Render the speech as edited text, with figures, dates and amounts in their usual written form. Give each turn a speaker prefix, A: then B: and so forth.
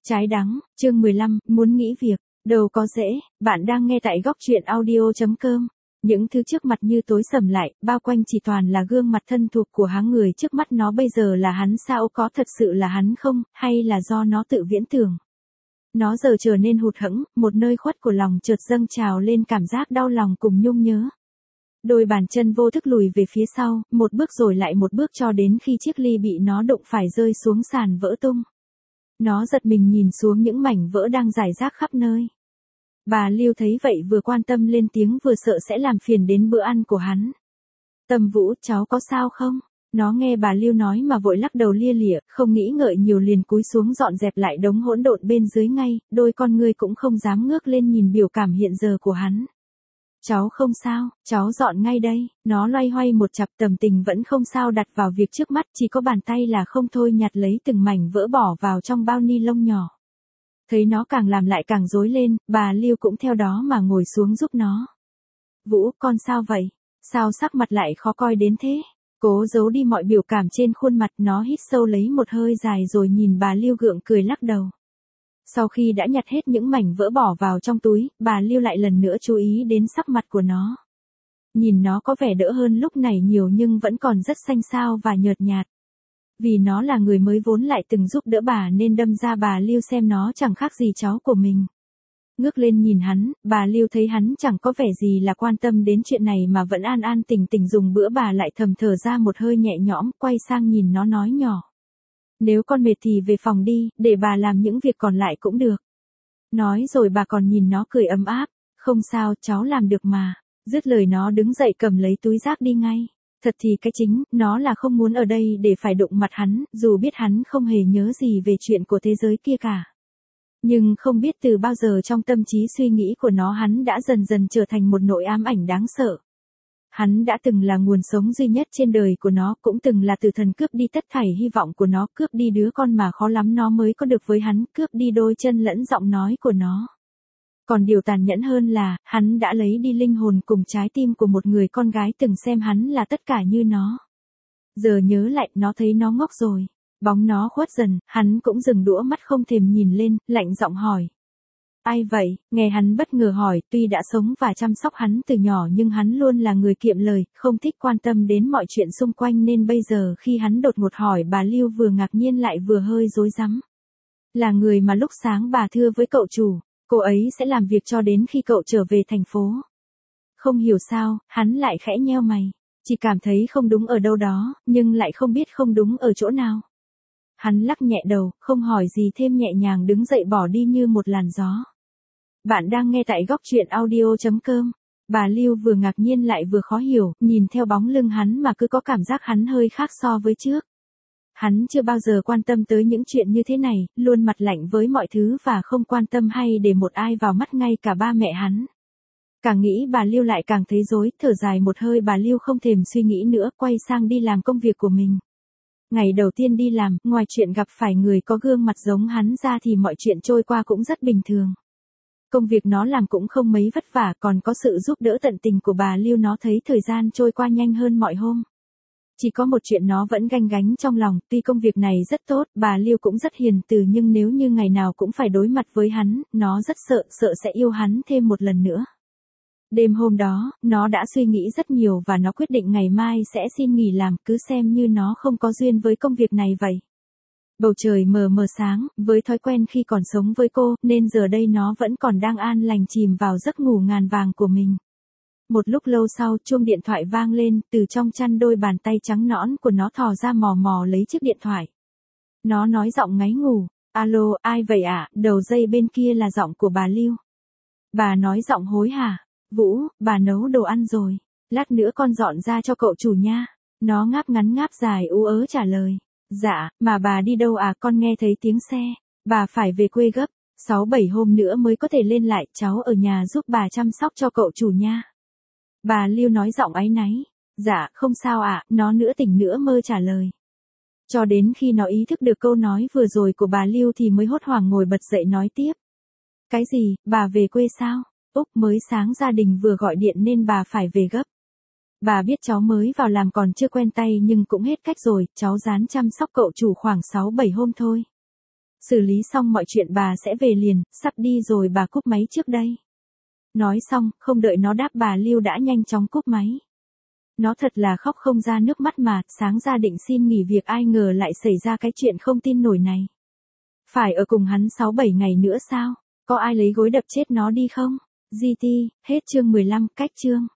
A: Trái đắng, chương 15, muốn nghỉ việc, đâu có dễ, bạn đang nghe tại góc truyện audio.com. Những thứ trước mặt như tối sầm lại, bao quanh chỉ toàn là gương mặt thân thuộc của hắn người trước mắt nó bây giờ là hắn sao có thật sự là hắn không, hay là do nó tự viễn tưởng. Nó giờ trở nên hụt hẫng, một nơi khuất của lòng chợt dâng trào lên cảm giác đau lòng cùng nhung nhớ. Đôi bàn chân vô thức lùi về phía sau, một bước rồi lại một bước cho đến khi chiếc ly bị nó đụng phải rơi xuống sàn vỡ tung. Nó giật mình nhìn xuống những mảnh vỡ đang rải rác khắp nơi. Bà Lưu thấy vậy vừa quan tâm lên tiếng vừa sợ sẽ làm phiền đến bữa ăn của hắn. Tâm Vũ, cháu có sao không? Nó nghe bà Lưu nói mà vội lắc đầu lia lịa, không nghĩ ngợi nhiều liền cúi xuống dọn dẹp lại đống hỗn độn bên dưới ngay, đôi con ngươi cũng không dám ngước lên nhìn biểu cảm hiện giờ của hắn. Cháu không sao, cháu dọn ngay đây, nó loay hoay một chặp tầm tình vẫn không sao đặt vào việc trước mắt, chỉ có bàn tay là không thôi nhặt lấy từng mảnh vỡ bỏ vào trong bao ni lông nhỏ. Thấy nó càng làm lại càng rối lên, bà Lưu cũng theo đó mà ngồi xuống giúp nó. Vũ, con sao vậy? Sao sắc mặt lại khó coi đến thế? Cố giấu đi mọi biểu cảm trên khuôn mặt, nó hít sâu lấy một hơi dài rồi nhìn bà Lưu gượng cười lắc đầu. Sau khi đã nhặt hết những mảnh vỡ bỏ vào trong túi, bà Lưu lại lần nữa chú ý đến sắc mặt của nó. Nhìn nó có vẻ đỡ hơn lúc này nhiều nhưng vẫn còn rất xanh xao và nhợt nhạt. Vì nó là người mới vốn lại từng giúp đỡ bà nên đâm ra bà Lưu xem nó chẳng khác gì cháu của mình. Ngước lên nhìn hắn, bà Lưu thấy hắn chẳng có vẻ gì là quan tâm đến chuyện này mà vẫn an an tình tình dùng bữa, bà lại thầm thở ra một hơi nhẹ nhõm, quay sang nhìn nó nói nhỏ. Nếu con mệt thì về phòng đi, để bà làm những việc còn lại cũng được. Nói rồi bà còn nhìn nó cười ấm áp, không sao, cháu làm được mà. Dứt lời nó đứng dậy cầm lấy túi rác đi ngay. Thật thì cái chính, nó là không muốn ở đây để phải đụng mặt hắn, dù biết hắn không hề nhớ gì về chuyện của thế giới kia cả. Nhưng không biết từ bao giờ trong tâm trí suy nghĩ của nó hắn đã dần dần trở thành một nỗi ám ảnh đáng sợ. Hắn đã từng là nguồn sống duy nhất trên đời của nó, cũng từng là tử thần cướp đi tất thảy hy vọng của nó, cướp đi đứa con mà khó lắm nó mới có được với hắn, cướp đi đôi chân lẫn giọng nói của nó. Còn điều tàn nhẫn hơn là, hắn đã lấy đi linh hồn cùng trái tim của một người con gái từng xem hắn là tất cả như nó. Giờ nhớ lại, nó thấy nó ngốc rồi. Bóng nó khuất dần, hắn cũng dừng đũa mắt không thèm nhìn lên, lạnh giọng hỏi. Ai vậy? Nghe hắn bất ngờ hỏi, tuy đã sống và chăm sóc hắn từ nhỏ nhưng hắn luôn là người kiệm lời, không thích quan tâm đến mọi chuyện xung quanh nên bây giờ khi hắn đột ngột hỏi bà Lưu vừa ngạc nhiên lại vừa hơi rối rắm. Là người mà lúc sáng bà thưa với cậu chủ, cô ấy sẽ làm việc cho đến khi cậu trở về thành phố. Không hiểu sao, hắn lại khẽ nheo mày, chỉ cảm thấy không đúng ở đâu đó, nhưng lại không biết không đúng ở chỗ nào. Hắn lắc nhẹ đầu, không hỏi gì thêm nhẹ nhàng đứng dậy bỏ đi như một làn gió. Bạn đang nghe tại góc truyện audio.com. Bà Lưu vừa ngạc nhiên lại vừa khó hiểu, nhìn theo bóng lưng hắn mà cứ có cảm giác hắn hơi khác so với trước. Hắn chưa bao giờ quan tâm tới những chuyện như thế này, luôn mặt lạnh với mọi thứ và không quan tâm hay để một ai vào mắt, ngay cả ba mẹ hắn. Càng nghĩ bà Lưu lại càng thấy rối, thở dài một hơi bà Lưu không thèm suy nghĩ nữa, quay sang đi làm công việc của mình. Ngày đầu tiên đi làm, ngoài chuyện gặp phải người có gương mặt giống hắn ra thì mọi chuyện trôi qua cũng rất bình thường. Công việc nó làm cũng không mấy vất vả, còn có sự giúp đỡ tận tình của bà Lưu, nó thấy thời gian trôi qua nhanh hơn mọi hôm. Chỉ có một chuyện nó vẫn ganh gánh trong lòng, tuy công việc này rất tốt, bà Lưu cũng rất hiền từ, nhưng nếu như ngày nào cũng phải đối mặt với hắn, nó rất sợ sẽ yêu hắn thêm một lần nữa. Đêm hôm đó, nó đã suy nghĩ rất nhiều và nó quyết định ngày mai sẽ xin nghỉ làm, cứ xem như nó không có duyên với công việc này vậy. Bầu trời mờ mờ sáng, với thói quen khi còn sống với cô, nên giờ đây nó vẫn còn đang an lành chìm vào giấc ngủ ngàn vàng của mình. Một lúc lâu sau, chuông điện thoại vang lên, từ trong chăn đôi bàn tay trắng nõn của nó thò ra mò mò lấy chiếc điện thoại. Nó nói giọng ngáy ngủ, alo, ai vậy ạ? Đầu dây bên kia là giọng của bà Lưu. Bà nói giọng hối hả, Vũ, bà nấu đồ ăn rồi, lát nữa con dọn ra cho cậu chủ nha. Nó ngáp ngắn ngáp dài ú ớ trả lời. Dạ, mà bà đi đâu à? Con nghe thấy tiếng xe. Bà phải về quê gấp, 6-7 hôm nữa mới có thể lên lại, cháu ở nhà giúp bà chăm sóc cho cậu chủ nha. Bà Lưu nói giọng áy náy. Dạ, không sao ạ, nó nửa tỉnh nửa mơ trả lời. Cho đến khi nó ý thức được câu nói vừa rồi của bà Lưu thì mới hốt hoảng ngồi bật dậy nói tiếp. Cái gì, bà về quê sao? Úc, mới sáng gia đình vừa gọi điện nên bà phải về gấp. Bà biết cháu mới vào làm còn chưa quen tay nhưng cũng hết cách rồi, cháu ráng chăm sóc cậu chủ khoảng 6-7 hôm thôi. xử lý xong mọi chuyện bà sẽ về liền, sắp đi rồi bà cúp máy trước đây. Nói xong, không đợi nó đáp bà Lưu đã nhanh chóng cúp máy. Nó thật là khóc không ra nước mắt mà, sáng ra định xin nghỉ việc ai ngờ lại xảy ra cái chuyện không tin nổi này. Phải ở cùng hắn 6-7 ngày nữa sao? Có ai lấy gối đập chết nó đi không? GT, hết chương 15, cách chương.